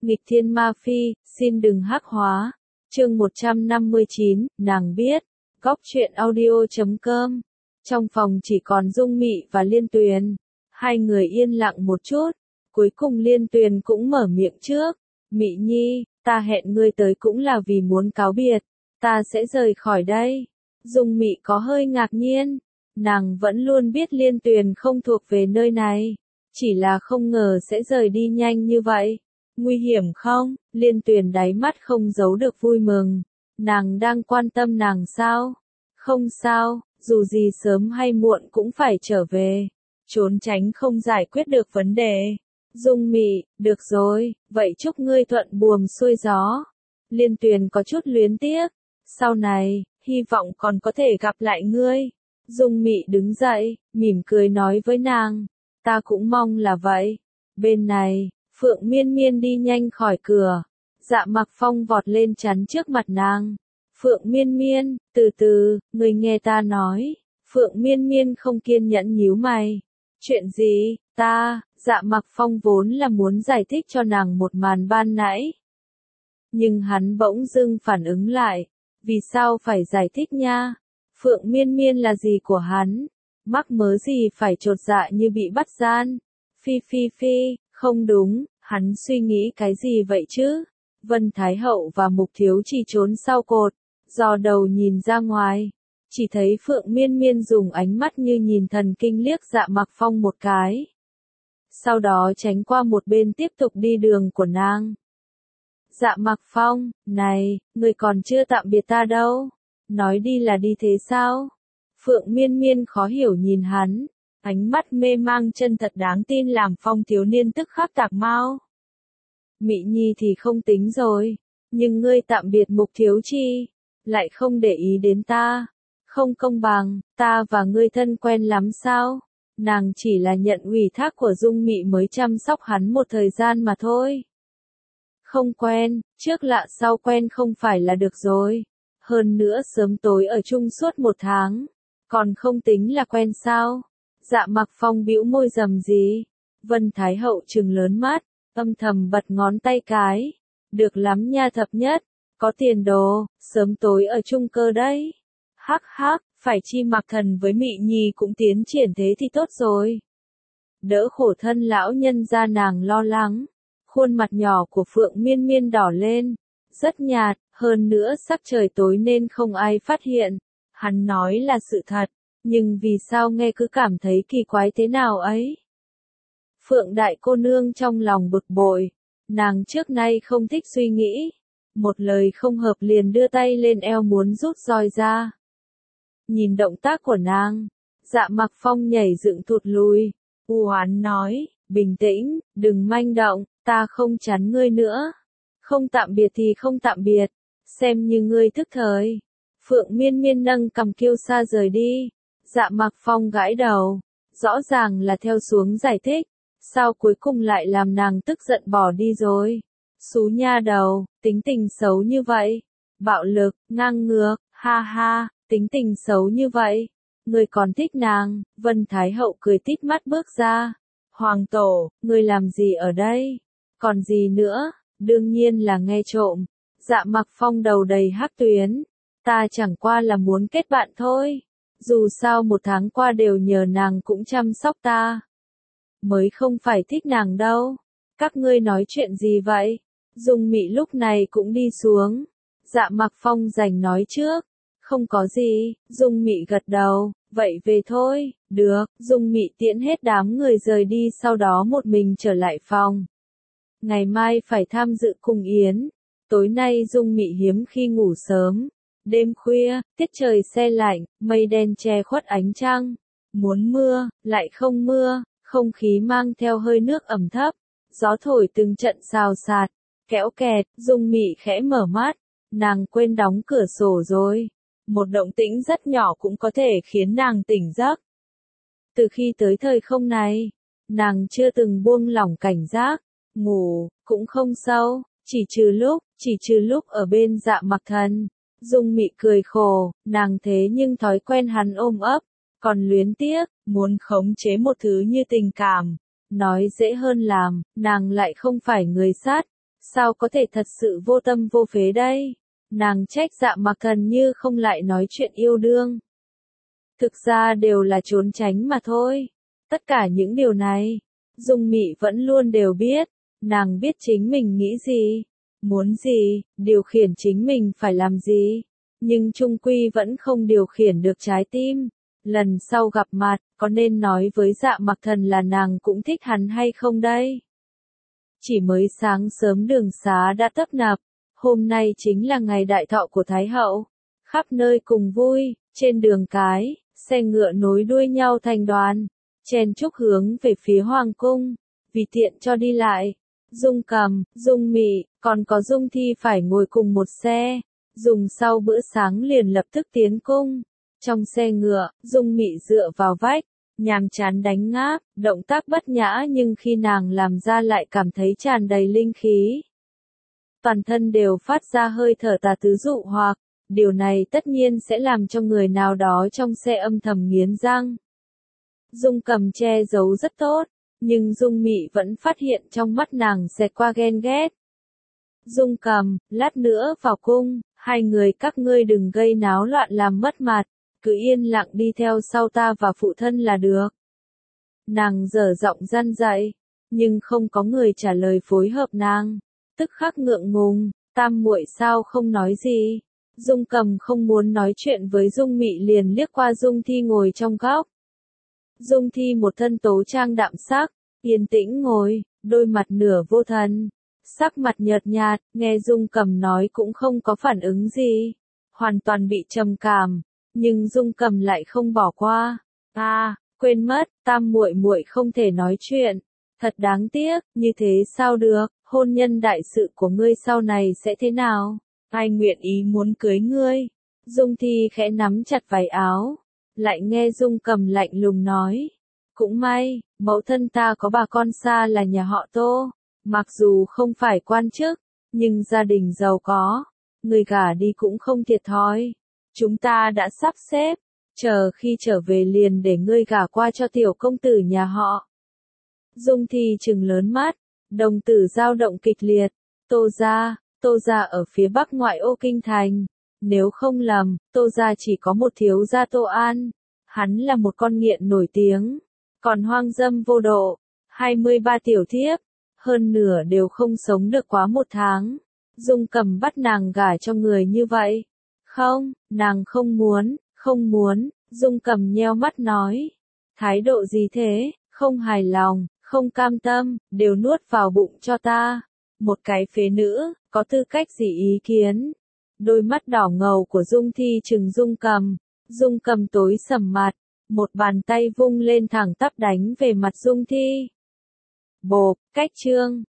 Nghịch thiên ma phi, xin đừng hắc hóa. Chương 159, nàng biết. Góc truyện audio.com. Trong phòng chỉ còn Dung Mị và Liên Tuyền. Hai người yên lặng một chút. Cuối cùng Liên Tuyền cũng mở miệng trước. Mị Nhi, ta hẹn ngươi tới cũng là vì muốn cáo biệt. Ta sẽ rời khỏi đây. Dung Mị có hơi ngạc nhiên. Nàng vẫn luôn biết Liên Tuyền không thuộc về nơi này. Chỉ là không ngờ sẽ rời đi nhanh như vậy. Nguy hiểm không? Liên Tuyền đáy mắt không giấu được vui mừng. Nàng đang quan tâm nàng sao? Không sao, dù gì sớm hay muộn cũng phải trở về. Trốn tránh không giải quyết được vấn đề. Dung Mị, được rồi, vậy chúc ngươi thuận buồm xuôi gió. Liên Tuyền có chút luyến tiếc. Sau này, hy vọng còn có thể gặp lại ngươi. Dung Mị đứng dậy, mỉm cười nói với nàng. Ta cũng mong là vậy. Bên này, Phượng Miên Miên đi nhanh khỏi cửa. Dạ Mặc Phong vọt lên chắn trước mặt nàng. Phượng Miên Miên, từ từ, người nghe ta nói. Phượng Miên Miên không kiên nhẫn nhíu mày. Chuyện gì, Dạ Mặc Phong vốn là muốn giải thích cho nàng một màn ban nãy. Nhưng hắn bỗng dưng phản ứng lại. Vì sao phải giải thích nha? Phượng Miên Miên là gì của hắn? Mắc mớ gì phải chột dạ như bị bắt gian? Phi, không đúng, hắn suy nghĩ cái gì vậy chứ? Vân Thái Hậu và Mục Thiếu Chỉ trốn sau cột, dò đầu nhìn ra ngoài. Chỉ thấy Phượng Miên Miên dùng ánh mắt như nhìn thần kinh liếc Dạ Mặc Phong một cái. Sau đó tránh qua một bên tiếp tục đi đường của nàng. Dạ Mặc Phong, này, người còn chưa tạm biệt ta đâu. Nói đi là đi thế sao? Phượng Miên Miên khó hiểu nhìn hắn. Ánh mắt mê mang chân thật đáng tin làm Phong thiếu niên tức khắc tạc mau. Mị Nhi thì không tính rồi. Nhưng ngươi tạm biệt Mục Thiếu Chi. Lại không để ý đến ta. Không công bằng, ta và ngươi thân quen lắm sao? Nàng chỉ là nhận ủy thác của Dung Mị mới chăm sóc hắn một thời gian mà thôi. Không quen, trước lạ sau quen không phải là được rồi. Hơn nữa sớm tối ở chung suốt 1 tháng. Còn không tính là quen sao? Dạ Mặc Phong bĩu môi rầm gì. Vân Thái Hậu trừng lớn mắt, âm thầm bật ngón tay cái. Được lắm nha thập nhất, có tiền đồ, sớm tối ở chung cơ đấy. Hắc, phải chi Mặc Thần với Mị Nhi cũng tiến triển thế thì tốt rồi. Đỡ khổ thân lão nhân ra nàng lo lắng. Khuôn mặt nhỏ của Phượng Miên Miên đỏ lên, rất nhạt, hơn nữa sắc trời tối nên không ai phát hiện. Hắn nói là sự thật, nhưng vì sao nghe cứ cảm thấy kỳ quái thế nào ấy? Phượng đại cô nương trong lòng bực bội, nàng trước nay không thích suy nghĩ. Một lời không hợp liền đưa tay lên eo muốn rút roi ra. Nhìn động tác của nàng, Dạ Mặc Phong nhảy dựng thụt lùi, u oán nói, bình tĩnh, đừng manh động, ta không chắn ngươi nữa. Không tạm biệt thì không tạm biệt, xem như ngươi thức thời. Phượng Miên Miên nâng cằm kiêu sa rời đi. Dạ Mặc Phong gãi đầu, rõ ràng là theo xuống giải thích, sao cuối cùng lại làm nàng tức giận bỏ đi rồi. Xú nha đầu, tính tình xấu như vậy, bạo lực, ngang ngược, ha, tính tình xấu như vậy, người còn thích nàng. Vân Thái Hậu cười tít mắt bước ra. Hoàng tổ, người làm gì ở đây? Còn gì nữa? Đương nhiên là nghe trộm. Dạ Mặc Phong đầu đầy hắc tuyến. Ta chẳng qua là muốn kết bạn thôi. Dù sao 1 tháng qua đều nhờ nàng cũng chăm sóc ta. Mới không phải thích nàng đâu. Các ngươi nói chuyện gì vậy? Dung Mị lúc này cũng đi xuống. Dạ Mặc Phong giành nói trước. Không có gì, Dung Mị gật đầu, vậy về thôi, được. Dung Mị tiễn hết đám người rời đi, sau đó một mình trở lại phòng. Ngày mai phải tham dự cung yến. Tối nay Dung Mị hiếm khi ngủ sớm. Đêm khuya, tiết trời se lạnh, mây đen che khuất ánh trăng. Muốn mưa, lại không mưa, không khí mang theo hơi nước ẩm thấp. Gió thổi từng trận xào xạc, kéo kẹt. Dung Mị khẽ mở mắt, nàng quên đóng cửa sổ rồi. Một động tĩnh rất nhỏ cũng có thể khiến nàng tỉnh giấc. Từ khi tới thời không này, nàng chưa từng buông lỏng cảnh giác. Ngủ, cũng không sâu, chỉ trừ lúc ở bên Dạ Mặc Thần. Dung Mị cười khổ, nàng thế nhưng thói quen hắn ôm ấp, còn luyến tiếc, muốn khống chế một thứ như tình cảm. Nói dễ hơn làm, nàng lại không phải người sát. sao có thể thật sự vô tâm vô phế đây? Nàng trách Dạ Mặc Thần như không lại nói chuyện yêu đương. Thực ra đều là trốn tránh mà thôi. Tất cả những điều này, Dung Mị vẫn luôn đều biết. Nàng biết chính mình nghĩ gì, muốn gì, điều khiển chính mình phải làm gì. Nhưng chung quy vẫn không điều khiển được trái tim. Lần sau gặp mặt, có nên nói với Dạ Mặc Thần là nàng cũng thích hắn hay không đây? Chỉ mới sáng sớm đường xá đã tấp nập. Hôm nay chính là ngày đại thọ của Thái Hậu. Khắp nơi cùng vui, trên đường cái, xe ngựa nối đuôi nhau thành đoàn, chen chúc hướng về phía Hoàng cung, vì tiện cho đi lại. Dung Cầm, Dung Mị, còn có Dung Thi phải ngồi cùng một xe, dùng sau bữa sáng liền lập tức tiến cung. Trong xe ngựa, Dung Mị dựa vào vách, nhàm chán đánh ngáp, động tác bất nhã nhưng khi nàng làm ra lại cảm thấy tràn đầy linh khí. Toàn thân đều phát ra hơi thở tà tứ dụ hoặc, điều này tất nhiên sẽ làm cho người nào đó trong xe âm thầm nghiến răng. Dung Cầm che giấu rất tốt, nhưng Dung Mị vẫn phát hiện trong mắt nàng xẹt qua ghen ghét. Dung Cầm, lát nữa vào cung, hai người các ngươi đừng gây náo loạn làm mất mặt, cứ yên lặng đi theo sau ta và phụ thân là được. Nàng dở giọng răn dạy, nhưng không có người trả lời phối hợp nàng. Tức khắc ngượng ngùng, tam muội sao không nói gì. Dung Cầm không muốn nói chuyện với Dung Mị liền liếc qua Dung Thi ngồi trong góc. Dung Thi một thân tố trang đạm sắc, yên tĩnh ngồi, đôi mặt nửa vô thần, sắc mặt nhợt nhạt, nghe Dung Cầm nói cũng không có phản ứng gì, hoàn toàn bị trầm cảm, nhưng Dung Cầm lại không bỏ qua. Quên mất, tam muội muội không thể nói chuyện, thật đáng tiếc, như thế sao được, hôn nhân đại sự của ngươi sau này sẽ thế nào? Ai nguyện ý muốn cưới ngươi? Dung Thi khẽ nắm chặt váy áo, lại nghe Dung Cầm lạnh lùng nói. Cũng may, mẫu thân ta có bà con xa là nhà họ Tô, mặc dù không phải quan chức, nhưng gia đình giàu có, người gả đi cũng không thiệt thòi. Chúng ta đã sắp xếp, chờ khi trở về liền để ngươi gả qua cho tiểu công tử nhà họ. Dung Thi trừng lớn mắt, đồng tử dao động kịch liệt. Tô gia ở phía bắc ngoại ô kinh thành. Nếu không lầm, Tô gia chỉ có một thiếu gia Tô An. Hắn là một con nghiện nổi tiếng, còn hoang dâm vô độ, 23 tiểu thiếp, hơn nửa đều không sống được quá 1 tháng. Dung Cầm bắt nàng gả cho người như vậy. Không, nàng không muốn, Dung Cầm nheo mắt nói. Thái độ gì thế, không hài lòng, không cam tâm, đều nuốt vào bụng cho ta. Một cái phế nữ, có tư cách gì ý kiến? Đôi mắt đỏ ngầu của Dung Thi trừng Dung Cầm tối sầm mặt, một bàn tay vung lên thẳng tắp đánh về mặt Dung Thi. Bộp, cách chương.